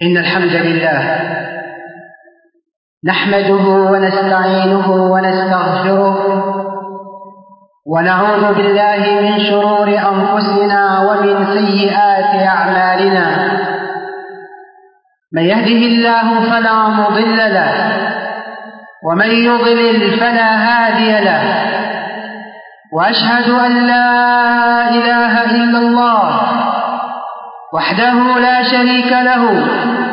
إن الحمد لله نحمده ونستعينه ونستغفره ونعوذ بالله من شرور أنفسنا ومن سيئات أعمالنا. من يهده الله فلا مضل له ومن يضلل فلا هادي له، وأشهد أن لا إله إلا الله وحده لا شريك له،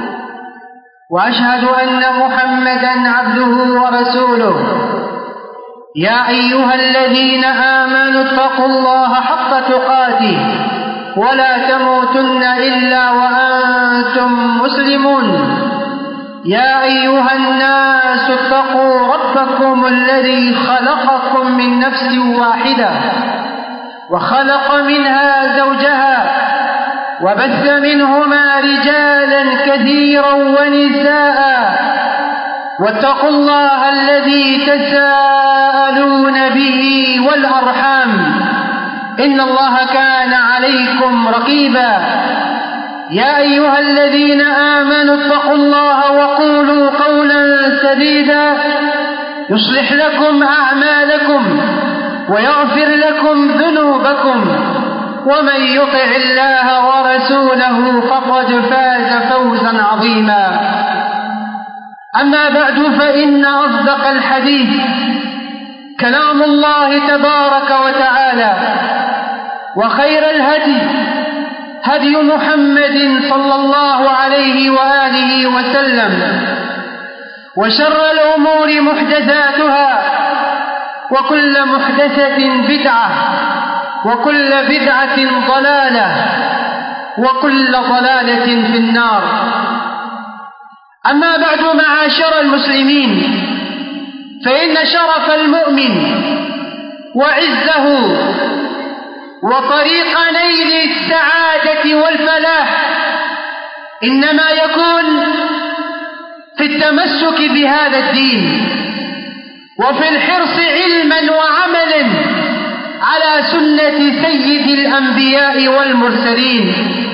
وأشهد أن محمدًا عبده ورسوله. يا أيها الذين آمنوا اتقوا الله حق تقاته ولا تموتن إلا وأنتم مسلمون. يا أيها الناس اتقوا ربكم الذي خلقكم من نفس واحدة وخلق منها زوجها وبث منهما رجالا كثيرا ونساء، واتقوا الله الذي تساءلون به والأرحام إن الله كان عليكم رقيبا. يا أيها الذين آمنوا اتقوا الله وقولوا قولا سديدا يصلح لكم أعمالكم ويغفر لكم ذنوبكم، ومن يطع الله ورسوله فقد فاز فوزا عظيما. أما بعد، فإن أصدق الحديث كلام الله تبارك وتعالى، وخير الهدي هدي محمد صلى الله عليه وآله وسلم، وشر الأمور محدثاتها، وكل محدثة بدعة، وكل بدعة ضلالة، وكل ضلالة في النار. أما بعد، معاشر المسلمين، فإن شرف المؤمن وعزه وطريق نيل السعادة والفلاح إنما يكون في التمسك بهذا الدين، وفي الحرص علما وعملا على سنة سيد الأنبياء والمرسلين.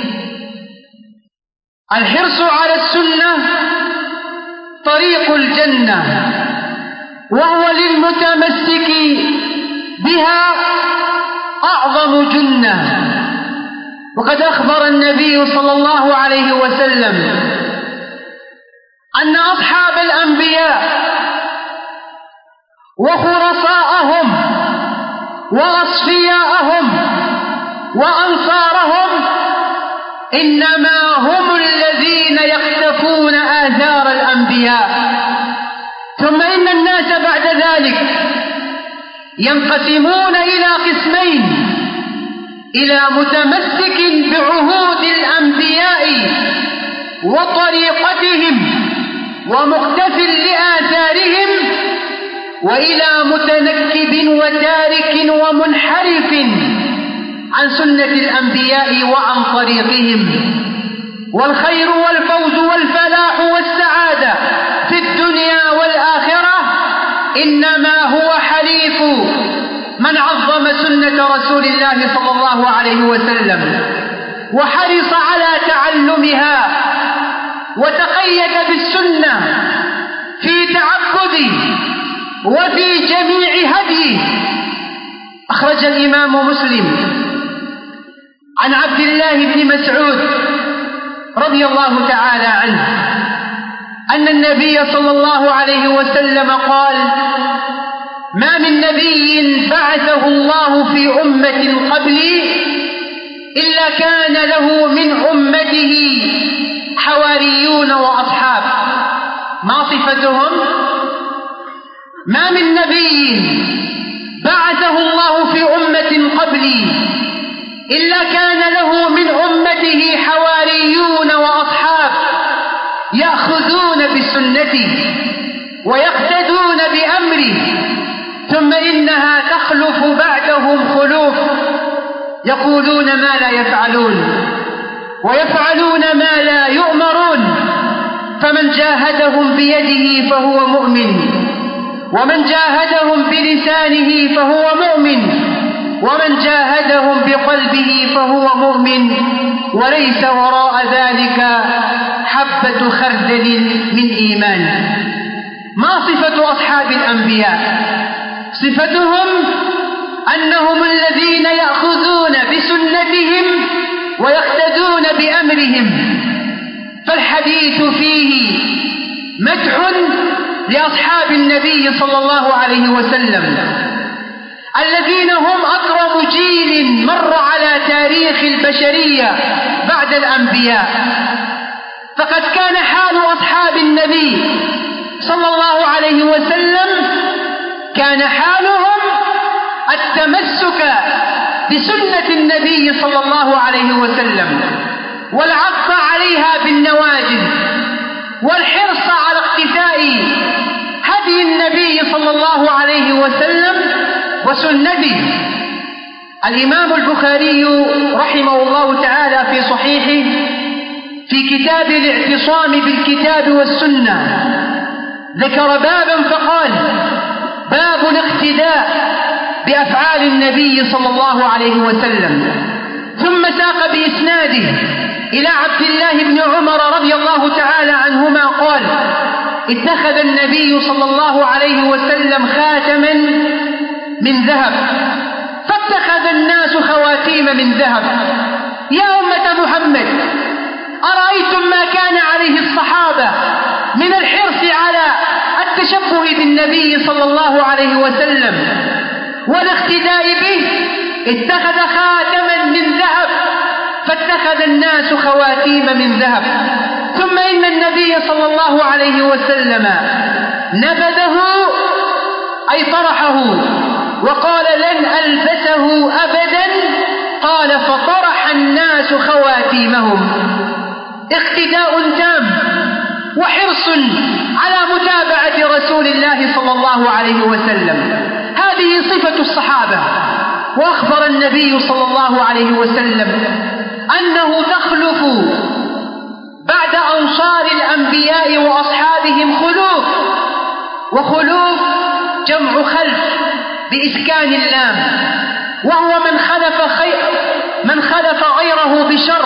الحرص على السنة طريق الجنة، وهو للمتمسك بها أعظم جنة. وقد أخبر النبي صلى الله عليه وسلم أن أصحاب الأنبياء وخرصاءهم وأصفياءهم وأنصارهم إنما هم الذين يقتفون آثار الأنبياء. ثم إن الناس بعد ذلك ينقسمون إلى قسمين: إلى متمسك بعهود الأنبياء وطريقتهم ومقتف لآثارهم، وإلى متنكب وتارك ومنحرف عن سنة الأنبياء وعن طريقهم. والخير والفوز والفلاح والسعادة في الدنيا والآخرة إنما هو حليف من عظم سنة رسول الله صلى الله عليه وسلم وحرص على تعلمها وتقيد بالسنة في تعبده وفي جميع هديه. أخرج الإمام مسلم عن عبد الله بن مسعود رضي الله تعالى عنه أن النبي صلى الله عليه وسلم قال: ما من نبي بعثه الله في أمة قبلي إلا كان له من أمته حواريون وأصحاب. ما صفتهم؟ ما من نبي بعثه الله في أمة قبلي إلا كان له من أمته حواريون وأصحاب يأخذون بسنته ويقتدون بأمره، ثم إنها تخلف بعدهم خلوف يقولون ما لا يفعلون ويفعلون ما لا يؤمرون. فمن جاهدهم بيده فهو مؤمن، ومن جاهدهم بلسانه فهو مؤمن، ومن جاهدهم بقلبه فهو مؤمن، وليس وراء ذلك حبة خردل من إيمان. ما صفة أصحاب الأنبياء؟ صفتهم أنهم الذين يأخذون بسنتهم ويقتدون بأمرهم، فالحديث فيه مدح لأصحاب النبي صلى الله عليه وسلم الذين هم أكرم جيل مر على تاريخ البشرية بعد الأنبياء. فقد كان حال أصحاب النبي صلى الله عليه وسلم كان حالهم التمسك بسنة النبي صلى الله عليه وسلم والعض عليها بالنواجذ والحرص على اقتفاء هدي النبي صلى الله عليه وسلم وسنته. الإمام البخاري رحمه الله تعالى في صحيحه في كتاب الاعتصام بالكتاب والسنة ذكر بابا فقال: باب الاقتداء بأفعال النبي صلى الله عليه وسلم، ثم ساق بإسناده إلى عبد الله بن عمر رضي الله تعالى عنهما قال: اتخذ النبي صلى الله عليه وسلم خاتما من ذهب فاتخذ الناس خواتيم من ذهب. يا أمة محمد، أرأيتم ما كان عليه الصحابة من الحرص على التشبه بالنبي صلى الله عليه وسلم والاقتداء به؟ اتخذ خاتما من ذهب فاتخذ الناس خواتيم من ذهب. ثم إن النبي صلى الله عليه وسلم نبذه أي طرحه وقال: لن ألبسه أبدا. قال: فطرح الناس خواتيمهم. اقتداء تام وحرص على متابعة رسول الله صلى الله عليه وسلم، هذه صفة الصحابة. وأخبر النبي صلى الله عليه وسلم أنه تخلف بعد أنصار الأنبياء وأصحابهم خلوف، وخلوف جمع خلف بإسكان اللام، وهو من خلف غيره بشر.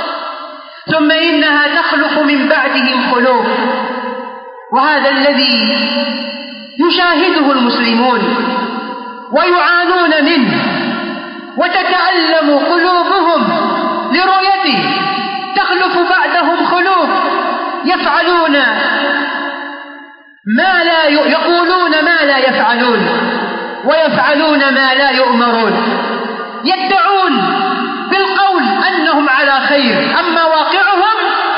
ثم إنها تخلف من بعدهم خلوف، وهذا الذي يشاهده المسلمون ويعانون منه وتتألم قلوبهم لرؤيته. تخلف بعدهم خلوف يفعلون ما لا يقولون ما لا يفعلون ويفعلون ما لا يؤمرون، يدعون بالقول أنهم على خير، أما واقعهم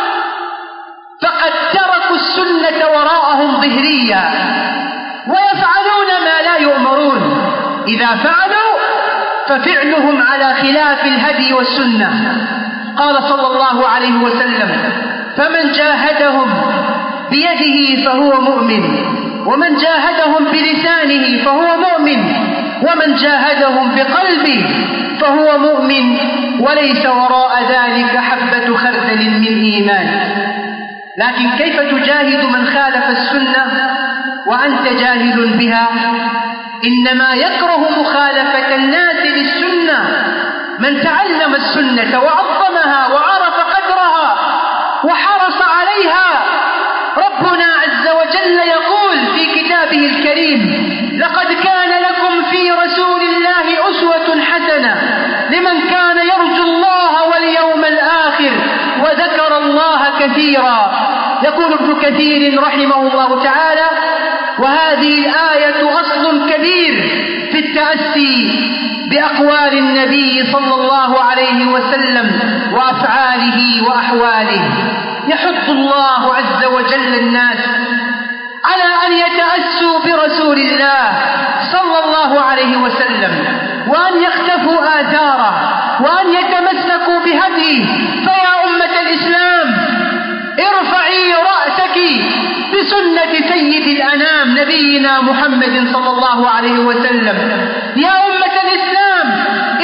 فقد تركوا السنة وراءهم ظهريا ويفعلون ما لا يؤمرون. إذا فعلوا ففعلهم على خلاف الهدي والسنة. قال صلى الله عليه وسلم: فمن جاهدهم بيده فهو مؤمن، ومن جاهدهم بلسانه فهو مؤمن، ومن جاهدهم بقلبه فهو مؤمن، وليس وراء ذلك حبة خردل من إيمان. لكن كيف تجاهد من خالف السنة وأنت جاهل بها؟ إنما يكره مخالفة الناس للسنة من تعلم السنة وعظمها وعرف قدرها وحرص عليها. ربنا عز وجل يقول في كتابه الكريم: لقد كان لكم في رسول الله أسوة حسنة لمن كان يرجو الله واليوم الآخر وذكر الله كثيرا. يقول ابن كثير رحمه الله تعالى: وهذه الآية أصل كبير في التأسي بأقوال النبي صلى الله عليه وسلم وأفعاله وأحواله. يحث الله عز وجل الناس على أن يتأسوا برسول الله صلى الله عليه وسلم وأن يقتفوا آثاره وأن يتمسكوا بهديه. فيا أمة الإسلام، ارفعي رأسك بسنة سيد الأنام نبينا محمد صلى الله عليه وسلم. يا أمة الإسلام،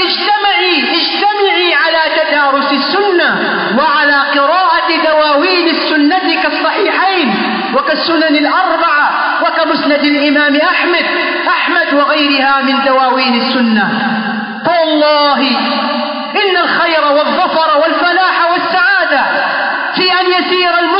اجتمعي على تدارس السنة وعلى قراءة دواوين السنة كالصحيحين وكالسنن الأربعة وكمسند الإمام أحمد وغيرها من دواوين السنة. فوالله إن الخير والظفر والفلاح والسعادة في أن يسير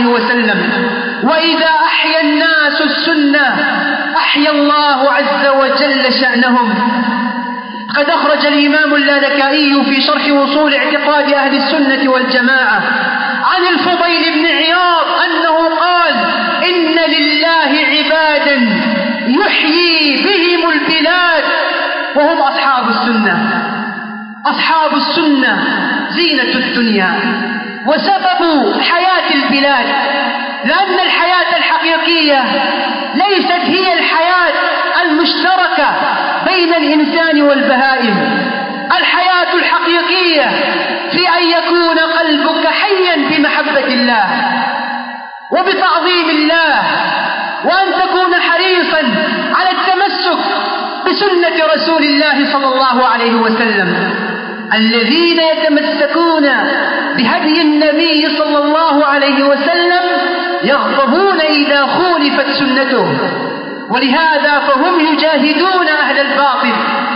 عليه وسلم: وإذا أحيا الناس السنة أحيا الله عز وجل شأنهم. قد أخرج الإمام اللالكائي في شرح وصول اعتقاد أهل السنة والجماعة عن الفضيل بن عياض أنه قال: إن لله عبادا يحيي بهم البلاد وهم أصحاب السنة. أصحاب السنة زينة الدنيا وسبب حياة البلاد، لأن الحياة الحقيقية ليست هي الحياة المشتركة بين الإنسان والبهائم. الحياة الحقيقية في أن يكون قلبك حيا بمحبة الله وبتعظيم الله، وأن تكون حريصا على التمسك بسنة رسول الله صلى الله عليه وسلم. الذين يتمسكون بهدي النبي صلى الله عليه وسلم يغضبون إذا خولفت سنته، ولهذا فهم يجاهدون أهل الباطل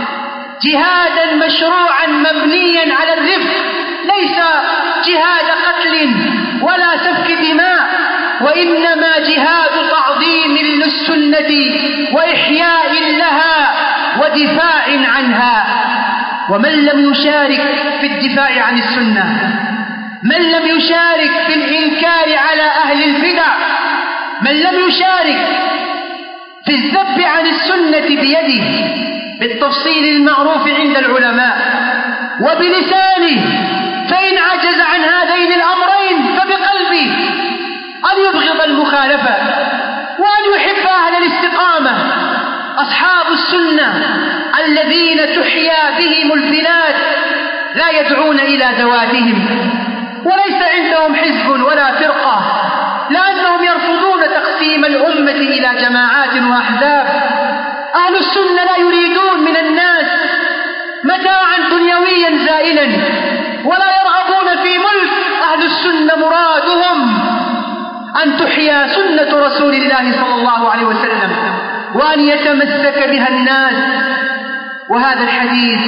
جهادا مشروعا مبنيا على الرفق، ليس جهاد قتل ولا سفك دماء، وإنما جهاد تعظيم للسنة وإحياء لها ودفاع عنها. ومن لم يشارك في الدفاع عن السنة، من لم يشارك في الإنكار على أهل البدع، من لم يشارك في الذب عن السنة بيده بالتفصيل المعروف عند العلماء وبلسانه، فإن عجز عن هذين الأمرين فبقلبه، أن يبغض المخالفة وأن يحب أهل الاستقامة. أصحاب السنة الذين تحيا بهم البلاد لا يدعون إلى ذواتهم، وليس عندهم حزب ولا فرقة، لأنهم يرفضون تقسيم الأمة إلى جماعات وأحزاب. أهل السنة لا يريدون من الناس متاعا دنيويا زائلا، ولا يرغبون في ملك. أهل السنة مرادهم أن تحيا سنة رسول الله صلى الله عليه وسلم وأن يتمسك بها الناس. وهذا الحديث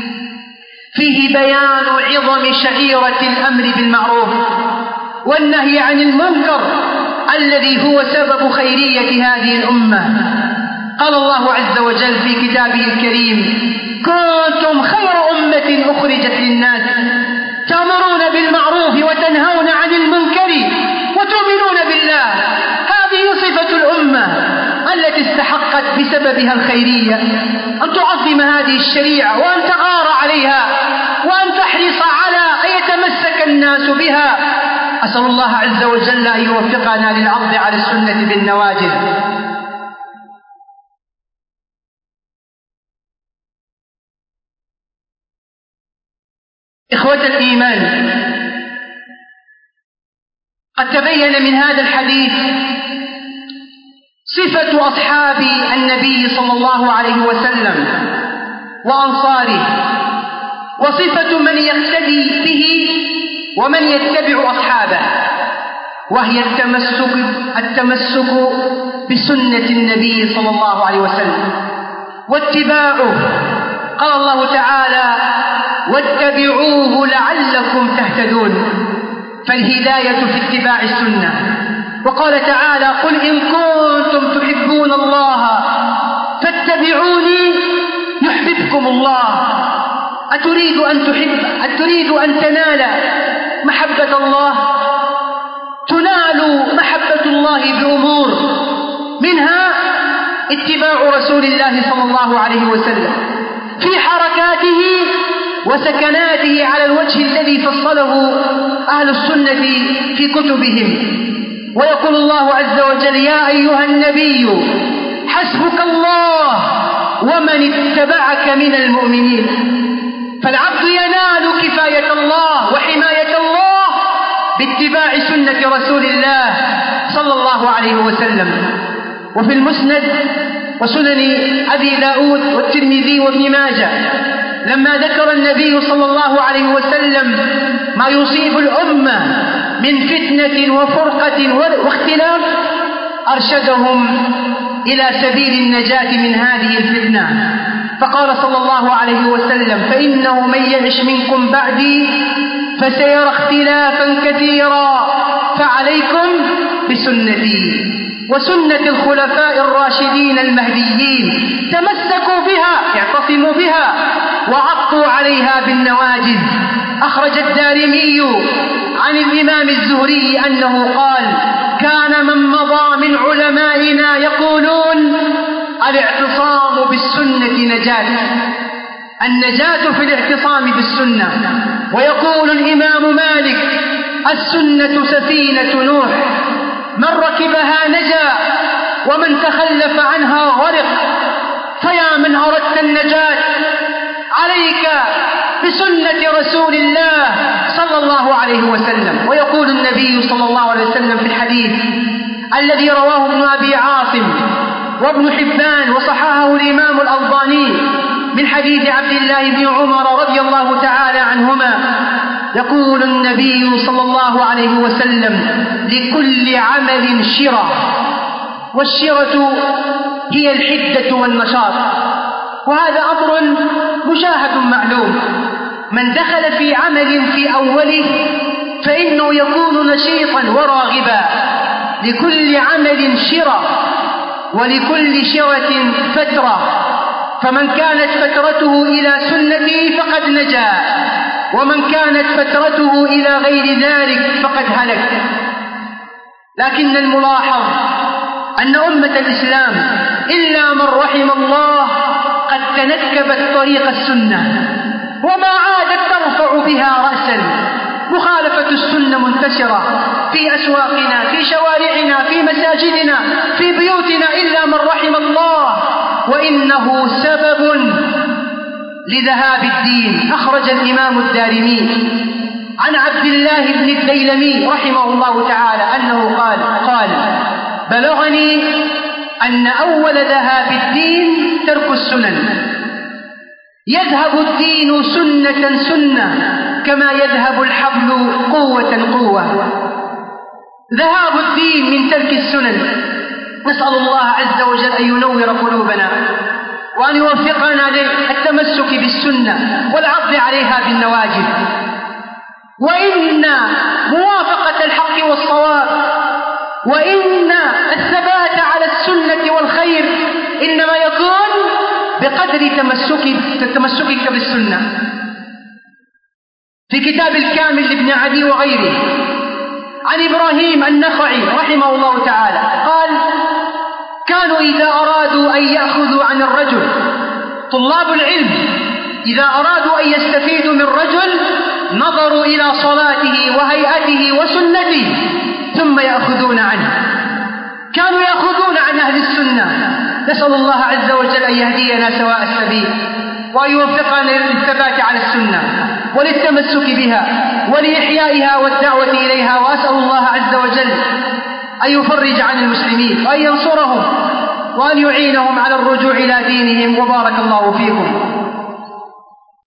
فيه بيان عظم شعيرة الأمر بالمعروف والنهي عن المنكر الذي هو سبب خيرية هذه الأمة. قال الله عز وجل في كتابه الكريم: كنتم خير أمة أخرجت للناس تأمرون بالمعروف وتنهون عن المنكر وتؤمنون بالله. هذه صفة الأمة التي استحقت بسببها الخيرية، أن تعظم هذه الشريعة وأن تغار عليها وأن تحرص على أن يتمسك الناس بها. أسأل الله عز وجل أن يوفقنا للعض على السنة بالنواجذ. إخوة الإيمان، قد تبين من هذا الحديث صفة أصحاب النبي صلى الله عليه وسلم وأنصاره، وصفة من يقتدي به ومن يتبع أصحابه، وهي التمسك بسنة النبي صلى الله عليه وسلم واتباعه. قال الله تعالى: واتبعوه لعلكم تهتدون، فالهداية في اتباع السنة. وقال تعالى: قل إن كنتم تحبون الله فاتبعوني يحببكم الله. أتريد أن تنال محبة الله؟ تنال محبة الله بأمور، منها اتباع رسول الله صلى الله عليه وسلم في حركاته وسكناته على الوجه الذي فصله أهل السنة في كتبهم. ويقول الله عز وجل: يا أيها النبي حسبك الله ومن اتبعك من المؤمنين. فالعبد ينال كفاية الله وحماية الله باتباع سنة رسول الله صلى الله عليه وسلم. وفي المسند وسنن أبي داود والترمذي وابن ماجه، لما ذكر النبي صلى الله عليه وسلم ما يصيب الأمة من فتنة وفرقة واختلاف، أرشدهم إلى سبيل النجاة من هذه الفتنة، فقال صلى الله عليه وسلم: فإنه من يعش منكم بعدي فسيرى اختلافا كثيرا، فعليكم بسنتي وسنة الخلفاء الراشدين المهديين تمسكوا بها اعتصموا بها وعضوا عليها بالنواجذ. أخرج الدارمي عن الإمام الزهري أنه قال: كان من مضى من علمائنا يقولون الاعتصام بالسنة نجاة، النجاة في الاعتصام بالسنة. ويقول الإمام مالك: السنة سفينة نوح، من ركبها نجا ومن تخلف عنها غرق. فيا من أردت النجاة عليك بسنة رسول الله صلى الله عليه وسلم. ويقول النبي صلى الله عليه وسلم في الحديث الذي رواه ابن أبي عاصم وابن حبان وصححه الإمام الألباني من حديث عبد الله بن عمر رضي الله تعالى عنهما، يقول النبي صلى الله عليه وسلم: لكل عمل شرة، والشرة هي الحدة والنشاط. وهذا أمر مشاهد معلوم، من دخل في عمل في أوله فإنه يكون نشيطا وراغبا. لكل عمل شرة ولكل شرة فترة، فمن كانت فترته إلى سنتي فقد نجا، ومن كانت فترته إلى غير ذلك فقد هلك. لكن الملاحظ أن أمة الإسلام إلا من رحم الله قد تنكبت طريق السنة وما عادت ترفع بها رأسا. مخالفة السنة منتشرة في أسواقنا، في شوارعنا، في مساجدنا، في بيوتنا إلا من رحم الله، وإنه سبب لذهاب الدين. أخرج الإمام الدارمي عن عبد الله بن الديلمي رحمه الله تعالى أنه قال: بلغني أن أول ذهاب الدين ترك السنن، يذهب الدين سنة سنة كما يذهب الحبل قوة قوة. ذهاب الدين من ترك السنن. نسأل الله عز وجل أن ينور قلوبنا وأن يوفقنا للتمسك بالسنة والعض عليها بالنواجذ. وإن موافقة الحق والصواب وإن الثبات على السنة والخير إنما يكون بقدر تمسكك بالسنة. في كتاب الكامل لابن عدي وغيره عن إبراهيم النخعي رحمه الله تعالى قال: كانوا إذا أرادوا أن يأخذوا عن الرجل، طلاب العلم إذا أرادوا أن يستفيدوا من رجل نظروا إلى صلاته وهيئته وسنته ثم يأخذون عنه. كانوا يأخذون عن أهل السنة. نسأل الله عز وجل أن يهدينا سواء السبيل وأن يوفقنا للثبات على السنة وللتمسك بها ولإحيائها والدعوة إليها. وأسأل الله عز وجل أن يفرج عن المسلمين وأن ينصرهم وأن يعينهم على الرجوع إلى دينهم. وبارك الله فيكم.